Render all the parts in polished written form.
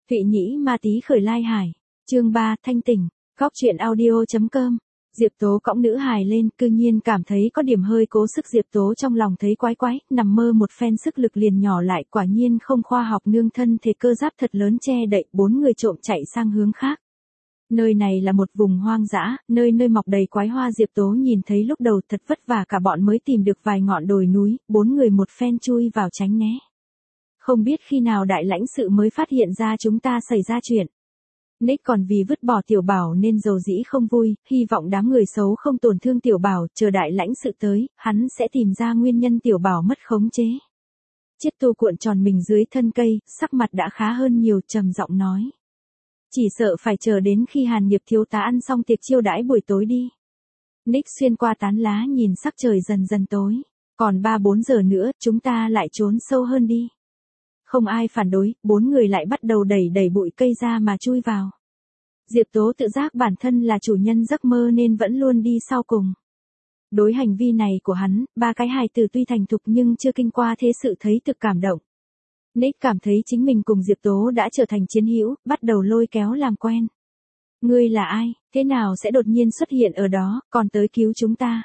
Thụy Nhĩ Ma Tí khởi lai hải. Chương 3, thanh tỉnh. Góc truyện audio.com. Diệp Tố cõng nữ hài lên, cư nhiên cảm thấy có điểm hơi cố sức. Diệp Tố trong lòng thấy quái quái, nằm mơ một phen sức lực liền nhỏ lại, quả nhiên không khoa học. Nương thân thể cơ giáp thật lớn che đậy, 4 người trộm chạy sang hướng khác. Nơi này là một vùng hoang dã, nơi nơi mọc đầy quái hoa. Diệp Tố nhìn thấy lúc đầu thật vất vả cả bọn mới tìm được vài ngọn đồi núi, 4 người một phen chui vào tránh né. Không biết khi nào đại lãnh sự mới phát hiện ra chúng ta xảy ra chuyện. Nick còn vì vứt bỏ tiểu bảo nên dầu dĩ không vui, hy vọng đám người xấu không tổn thương tiểu bảo, chờ đại lãnh sự tới, hắn sẽ tìm ra nguyên nhân tiểu bảo mất khống chế. Chiết Tu cuộn tròn mình dưới thân cây, sắc mặt đã khá hơn nhiều, trầm giọng nói. Chỉ sợ phải chờ đến khi Hàn Nghiệp thiếu tá ăn xong tiệc chiêu đãi buổi tối đi. Nick xuyên qua tán lá nhìn sắc trời dần dần tối. Còn 3-4 giờ nữa, chúng ta lại trốn sâu hơn đi. Không ai phản đối, 4 người lại bắt đầu đẩy bụi cây ra mà chui vào. Diệp Tố tự giác bản thân là chủ nhân giấc mơ nên vẫn luôn đi sau cùng. Đối hành vi này của hắn, 3 cái hài tử tuy thành thục nhưng chưa kinh qua thế sự thấy thực cảm động. Nick cảm thấy chính mình cùng Diệp Tố đã trở thành chiến hữu, bắt đầu lôi kéo làm quen. Ngươi là ai, thế nào sẽ đột nhiên xuất hiện ở đó, còn tới cứu chúng ta?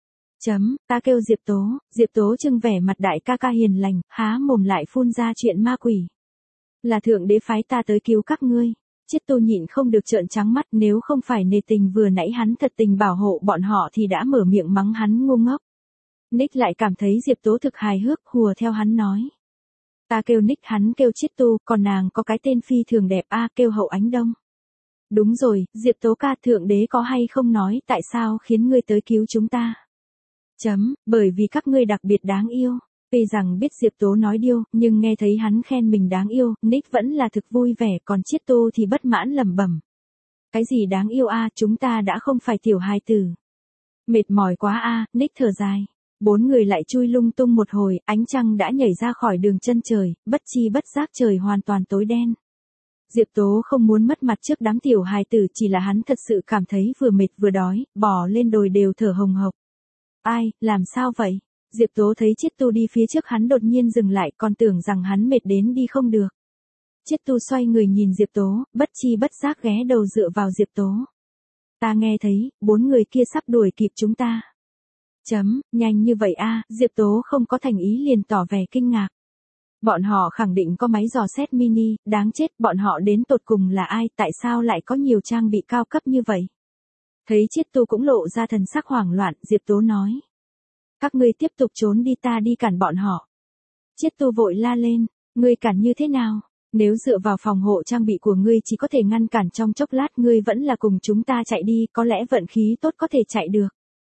Ta kêu Diệp Tố trưng vẻ mặt đại ca ca hiền lành, há mồm lại phun ra chuyện ma quỷ. Là thượng đế phái ta tới cứu các ngươi. Chiết Tu nhịn không được trợn trắng mắt, nếu không phải nề tình vừa nãy hắn thật tình bảo hộ bọn họ thì đã mở miệng mắng hắn ngu ngốc. Nick lại cảm thấy Diệp Tố thực hài hước, hùa theo hắn nói. Ta kêu Nick, hắn kêu Chiết Tu, còn nàng có cái tên phi thường đẹp kêu Hậu Ánh Đông. Đúng rồi, Diệp Tố ca, thượng đế có hay không nói tại sao khiến ngươi tới cứu chúng ta? Bởi vì các ngươi đặc biệt đáng yêu. Tuy rằng biết Diệp Tố nói điêu, nhưng nghe thấy hắn khen mình đáng yêu, Nick vẫn là thực vui vẻ, còn Chiết Tu thì bất mãn lẩm bẩm. Cái gì đáng yêu chúng ta đã không phải tiểu hài tử. Mệt mỏi quá Nick thở dài. 4 người lại chui lung tung một hồi, ánh trăng đã nhảy ra khỏi đường chân trời, bất chi bất giác trời hoàn toàn tối đen. Diệp Tố không muốn mất mặt trước đám tiểu hài tử, chỉ là hắn thật sự cảm thấy vừa mệt vừa đói, bò lên đồi đều thở hồng hộc. Ai, làm sao vậy? Diệp Tố thấy Chiết Tu đi phía trước hắn đột nhiên dừng lại, còn tưởng rằng hắn mệt đến đi không được. Chiết Tu xoay người nhìn Diệp Tố, bất chi bất giác ghé đầu dựa vào Diệp Tố. Ta nghe thấy, 4 người kia sắp đuổi kịp chúng ta. Nhanh như vậy Diệp Tố không có thành ý liền tỏ vẻ kinh ngạc. Bọn họ khẳng định có máy dò xét mini, đáng chết, bọn họ đến tột cùng là ai, tại sao lại có nhiều trang bị cao cấp như vậy? Thấy Chiết Tu cũng lộ ra thần sắc hoảng loạn, Diệp Tố nói. Các ngươi tiếp tục trốn đi, ta đi cản bọn họ. Chiết Tu vội la lên, ngươi cản như thế nào? Nếu dựa vào phòng hộ trang bị của ngươi chỉ có thể ngăn cản trong chốc lát, ngươi vẫn là cùng chúng ta chạy đi, có lẽ vận khí tốt có thể chạy được.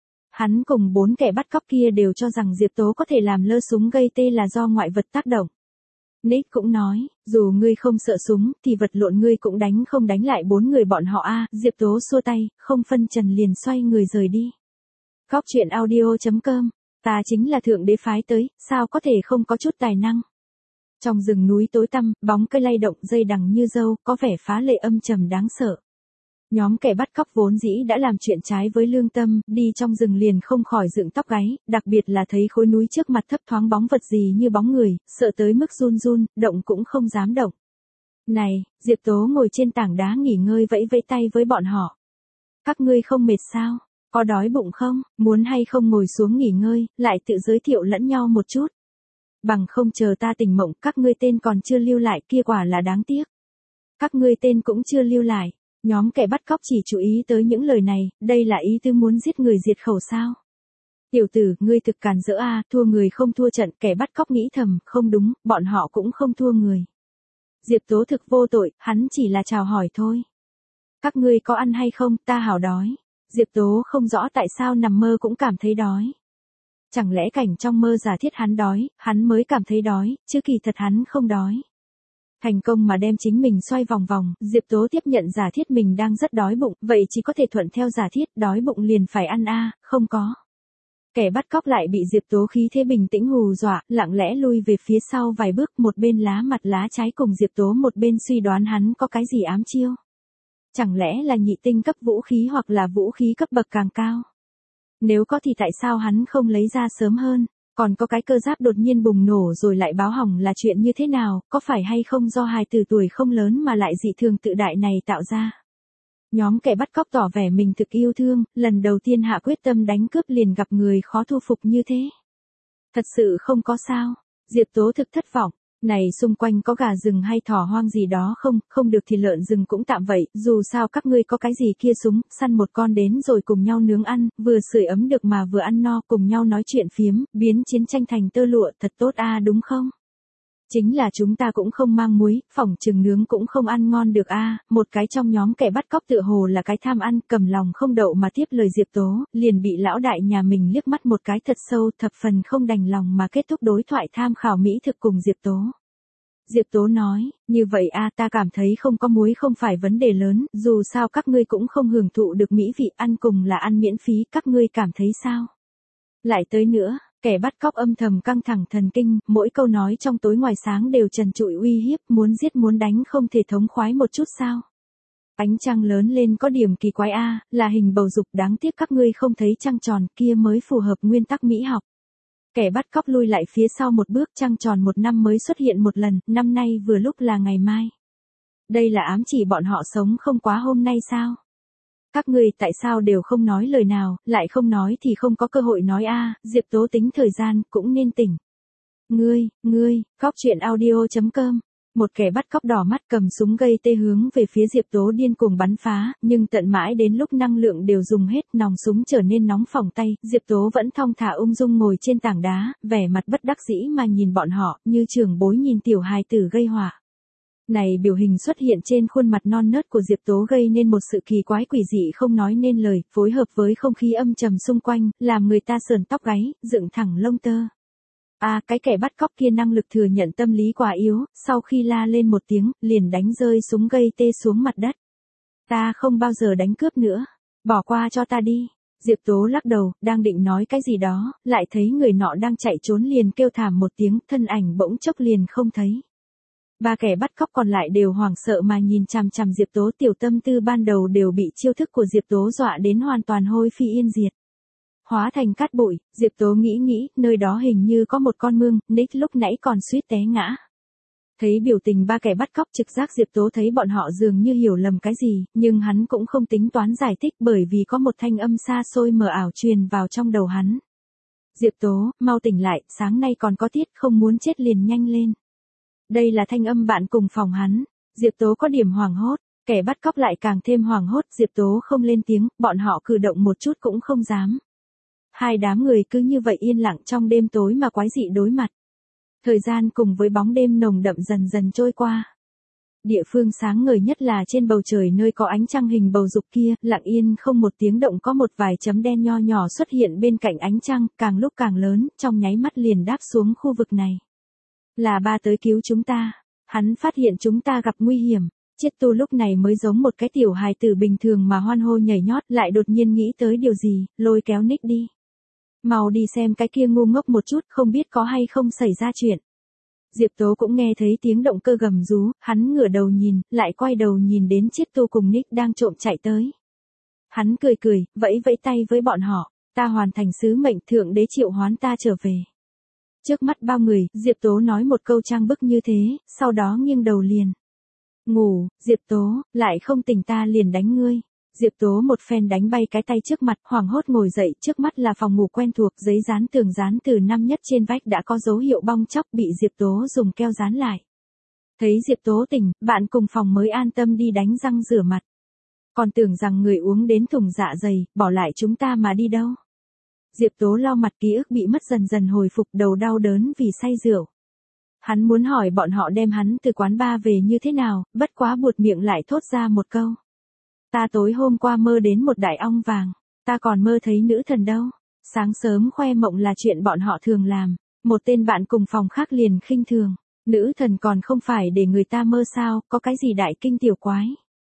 Hắn cùng 4 kẻ bắt cóc kia đều cho rằng Diệp Tố có thể làm lơ súng gây tê là do ngoại vật tác động. Nick cũng nói, dù ngươi không sợ súng, thì vật lộn ngươi cũng không đánh lại 4 người bọn họ Diệp Tố xua tay, không phân trần liền xoay người rời đi. Góc truyện audio.com. Ta chính là thượng đế phái tới, sao có thể không có chút tài năng. Trong rừng núi tối tăm, bóng cây lay động, dây đằng như dâu, có vẻ phá lệ âm trầm đáng sợ. Nhóm kẻ bắt cóc vốn dĩ đã làm chuyện trái với lương tâm, đi trong rừng liền không khỏi dựng tóc gáy, đặc biệt là thấy khối núi trước mặt thấp thoáng bóng vật gì như bóng người, sợ tới mức run, động cũng không dám động. Này, Diệp Tố ngồi trên tảng đá nghỉ ngơi vẫy tay với bọn họ. Các ngươi không mệt sao? Có đói bụng không? Muốn hay không ngồi xuống nghỉ ngơi, lại tự giới thiệu lẫn nhau một chút. Bằng không chờ ta tỉnh mộng, các ngươi tên còn chưa lưu lại, kia quả là đáng tiếc. Các ngươi tên cũng chưa lưu lại. Nhóm kẻ bắt cóc chỉ chú ý tới những lời này, đây là ý tư muốn giết người diệt khẩu sao? Tiểu tử, ngươi thực càn rỡ thua người không thua trận, kẻ bắt cóc nghĩ thầm, không đúng, bọn họ cũng không thua người. Diệp Tố thực vô tội, hắn chỉ là chào hỏi thôi. Các ngươi có ăn hay không, ta hảo đói. Diệp Tố không rõ tại sao nằm mơ cũng cảm thấy đói. Chẳng lẽ cảnh trong mơ giả thiết hắn đói, hắn mới cảm thấy đói, chứ kỳ thật hắn không đói. Thành công mà đem chính mình xoay vòng vòng, Diệp Tố tiếp nhận giả thiết mình đang rất đói bụng, vậy chỉ có thể thuận theo giả thiết, đói bụng liền phải ăn không có. Kẻ bắt cóc lại bị Diệp Tố khí thế bình tĩnh hù dọa, lặng lẽ lui về phía sau vài bước, một bên lá mặt lá trái cùng Diệp Tố, một bên suy đoán hắn có cái gì ám chiêu. Chẳng lẽ là nhị tinh cấp vũ khí hoặc là vũ khí cấp bậc càng cao? Nếu có thì tại sao hắn không lấy ra sớm hơn? Còn có cái cơ giáp đột nhiên bùng nổ rồi lại báo hỏng là chuyện như thế nào, có phải hay không do hài tử tuổi không lớn mà lại dị thường tự đại này tạo ra. Nhóm kẻ bắt cóc tỏ vẻ mình thực yêu thương, lần đầu tiên hạ quyết tâm đánh cướp liền gặp người khó thu phục như thế. Thật sự không có sao. Diệp Tố thực thất vọng. Này xung quanh có gà rừng hay thỏ hoang gì đó không, không được thì lợn rừng cũng tạm vậy, dù sao các ngươi có cái gì kia súng, săn một con đến rồi cùng nhau nướng ăn, vừa sưởi ấm được mà vừa ăn no, cùng nhau nói chuyện phiếm, biến chiến tranh thành tơ lụa, thật tốt đúng không? Chính là chúng ta cũng không mang muối, phỏng chừng nướng cũng không ăn ngon được một cái trong nhóm kẻ bắt cóc tựa hồ là cái tham ăn, cầm lòng không đậu mà tiếp lời Diệp Tố, liền bị lão đại nhà mình liếc mắt một cái thật sâu, thập phần không đành lòng mà kết thúc đối thoại tham khảo mỹ thực cùng Diệp Tố. Diệp Tố nói, như vậy ta cảm thấy không có muối không phải vấn đề lớn, dù sao các ngươi cũng không hưởng thụ được mỹ vị, ăn cùng là ăn miễn phí, các ngươi cảm thấy sao? Lại tới nữa. Kẻ bắt cóc âm thầm căng thẳng thần kinh, mỗi câu nói trong tối ngoài sáng đều trần trụi uy hiếp, muốn giết muốn đánh không thể thống khoái một chút sao. Ánh trăng lớn lên có điểm kỳ quái là hình bầu dục, đáng tiếc các ngươi không thấy trăng tròn kia mới phù hợp nguyên tắc mỹ học. Kẻ bắt cóc lui lại phía sau một bước, trăng tròn một năm mới xuất hiện một lần, năm nay vừa lúc là ngày mai. Đây là ám chỉ bọn họ sống không quá hôm nay sao? Các ngươi tại sao đều không nói lời nào, lại không nói thì không có cơ hội nói Diệp Tố tính thời gian, cũng nên tỉnh. Ngươi, Góc Chuyện Audio.com. Một kẻ bắt cóc đỏ mắt cầm súng gây tê hướng về phía Diệp Tố điên cuồng bắn phá, nhưng tận mãi đến lúc năng lượng đều dùng hết, nòng súng trở nên nóng phỏng tay, Diệp Tố vẫn thong thả ung dung ngồi trên tảng đá, vẻ mặt bất đắc dĩ mà nhìn bọn họ, như trưởng bối nhìn tiểu hài tử gây họa. Này biểu hình xuất hiện trên khuôn mặt non nớt của Diệp Tố gây nên một sự kỳ quái quỷ dị không nói nên lời, phối hợp với không khí âm trầm xung quanh, làm người ta sờn tóc gáy, dựng thẳng lông tơ. Cái kẻ bắt cóc kia năng lực thừa nhận tâm lý quá yếu, sau khi la lên một tiếng, liền đánh rơi súng gây tê xuống mặt đất. Ta không bao giờ đánh cướp nữa, bỏ qua cho ta đi. Diệp Tố lắc đầu, đang định nói cái gì đó, lại thấy người nọ đang chạy trốn liền kêu thảm một tiếng, thân ảnh bỗng chốc liền không thấy. Ba kẻ bắt cóc còn lại đều hoảng sợ mà nhìn chằm chằm Diệp Tố, tiểu tâm tư ban đầu đều bị chiêu thức của Diệp Tố dọa đến hoàn toàn hôi phi yên diệt. Hóa thành cát bụi, Diệp Tố nghĩ, nơi đó hình như có một con mương, Nick lúc nãy còn suýt té ngã. Thấy biểu tình ba kẻ bắt cóc, trực giác Diệp Tố thấy bọn họ dường như hiểu lầm cái gì, nhưng hắn cũng không tính toán giải thích bởi vì có một thanh âm xa xôi mờ ảo truyền vào trong đầu hắn. Diệp Tố, mau tỉnh lại, sáng nay còn có tiết, không muốn chết liền nhanh lên. Đây là thanh âm bạn cùng phòng hắn. Diệp Tố có điểm hoảng hốt, kẻ bắt cóc lại càng thêm hoảng hốt, Diệp Tố không lên tiếng, bọn họ cử động một chút cũng không dám. Hai đám người cứ như vậy yên lặng trong đêm tối mà quái dị đối mặt. Thời gian cùng với bóng đêm nồng đậm dần dần trôi qua. Địa phương sáng ngời nhất là trên bầu trời nơi có ánh trăng hình bầu dục kia, lặng yên không một tiếng động có một vài chấm đen nho nhỏ xuất hiện bên cạnh ánh trăng, càng lúc càng lớn, trong nháy mắt liền đáp xuống khu vực này. Là ba tới cứu chúng ta. Hắn phát hiện chúng ta gặp nguy hiểm. Chiết Tu lúc này mới giống một cái tiểu hài tử bình thường mà hoan hô nhảy nhót, lại đột nhiên nghĩ tới điều gì, lôi kéo Nick đi. Mau đi xem cái kia ngu ngốc một chút, không biết có hay không xảy ra chuyện. Diệp Tố cũng nghe thấy tiếng động cơ gầm rú, hắn ngửa đầu nhìn, lại quay đầu nhìn đến Chiết Tu cùng Nick đang trộm chạy tới. Hắn cười, vẫy tay với bọn họ, ta hoàn thành sứ mệnh, thượng đế triệu hoán ta trở về. Trước mắt bao người, Diệp Tố nói một câu trang bức như thế, sau đó nghiêng đầu liền. Ngủ, Diệp Tố, lại không tỉnh ta liền đánh ngươi. Diệp Tố một phen đánh bay cái tay trước mặt, hoảng hốt ngồi dậy, trước mắt là phòng ngủ quen thuộc, giấy dán tường dán từ năm nhất trên vách đã có dấu hiệu bong tróc, bị Diệp Tố dùng keo dán lại. Thấy Diệp Tố tỉnh, bạn cùng phòng mới an tâm đi đánh răng rửa mặt. Còn tưởng rằng người uống đến thùng dạ dày, bỏ lại chúng ta mà đi đâu. Diệp Tố lau mặt, ký ức bị mất dần dần hồi phục, đầu đau đớn vì say rượu. Hắn muốn hỏi bọn họ đem hắn từ quán bar về như thế nào, bất quá buột miệng lại thốt ra một câu. Ta tối hôm qua mơ đến một đại ong vàng, ta còn mơ thấy nữ thần đâu. Sáng sớm khoe mộng là chuyện bọn họ thường làm, một tên bạn cùng phòng khác liền khinh thường. Nữ thần còn không phải để người ta mơ sao, có cái gì đại kinh tiểu quái.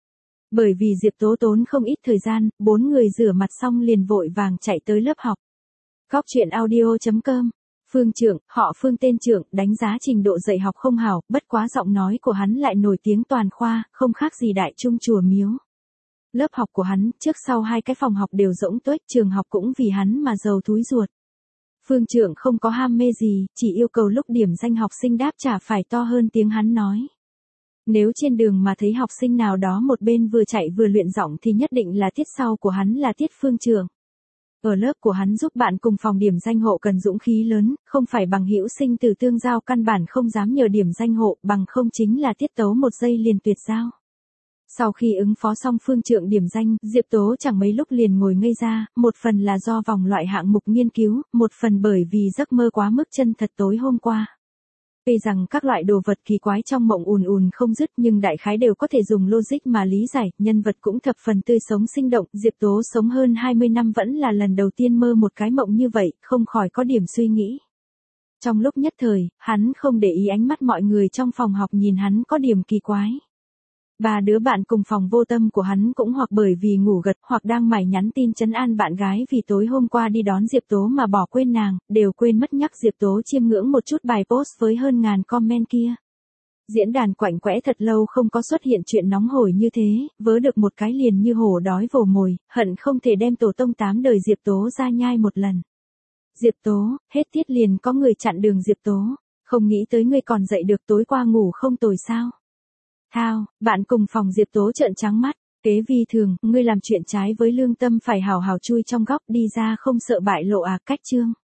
Bởi vì Diệp Tố tốn không ít thời gian, 4 người rửa mặt xong liền vội vàng chạy tới lớp học. Góc Chuyện Audio.com. Phương Trượng, họ Phương tên Trượng, đánh giá trình độ dạy học không hảo, bất quá giọng nói của hắn lại nổi tiếng toàn khoa, không khác gì đại trung chùa miếu. Lớp học của hắn, trước sau 2 cái phòng học đều rỗng tuếch, trường học cũng vì hắn mà giàu thúi ruột. Phương Trượng không có ham mê gì, chỉ yêu cầu lúc điểm danh học sinh đáp trả phải to hơn tiếng hắn nói. Nếu trên đường mà thấy học sinh nào đó một bên vừa chạy vừa luyện giọng thì nhất định là tiết sau của hắn là tiết Phương Trượng. Ở lớp của hắn giúp bạn cùng phòng điểm danh hộ cần dũng khí lớn, không phải bằng hữu sinh từ tương giao căn bản không dám nhờ điểm danh hộ, bằng không chính là tiết tấu một giây liền tuyệt giao. Sau khi ứng phó xong Phương Trượng điểm danh, Diệp Tố chẳng mấy lúc liền ngồi ngây ra, một phần là do vòng loại hạng mục nghiên cứu, một phần bởi vì giấc mơ quá mức chân thật tối hôm qua. Tuy rằng các loại đồ vật kỳ quái trong mộng ùn ùn không dứt nhưng đại khái đều có thể dùng logic mà lý giải, nhân vật cũng thập phần tươi sống sinh động, Diệp Tố sống hơn 20 năm vẫn là lần đầu tiên mơ một cái mộng như vậy, không khỏi có điểm suy nghĩ. Trong lúc nhất thời, hắn không để ý ánh mắt mọi người trong phòng học nhìn hắn có điểm kỳ quái. Ba đứa bạn cùng phòng vô tâm của hắn cũng hoặc bởi vì ngủ gật hoặc đang mải nhắn tin trấn an bạn gái vì tối hôm qua đi đón Diệp Tố mà bỏ quên nàng, đều quên mất nhắc Diệp Tố chiêm ngưỡng một chút bài post với hơn ngàn comment kia. Diễn đàn quạnh quẽ thật lâu không có xuất hiện chuyện nóng hổi như thế, vớ được một cái liền như hổ đói vồ mồi, hận không thể đem tổ tông 8 đời Diệp Tố ra nhai một lần. Diệp Tố, hết tiết liền có người chặn đường Diệp Tố, không nghĩ tới ngươi còn dậy được tối qua ngủ không tồi sao. Thao, bạn cùng phòng Diệp Tố trợn trắng mắt, kế vi thường, ngươi làm chuyện trái với lương tâm phải hào hào chui trong góc đi ra không sợ bại lộ à, cách chương.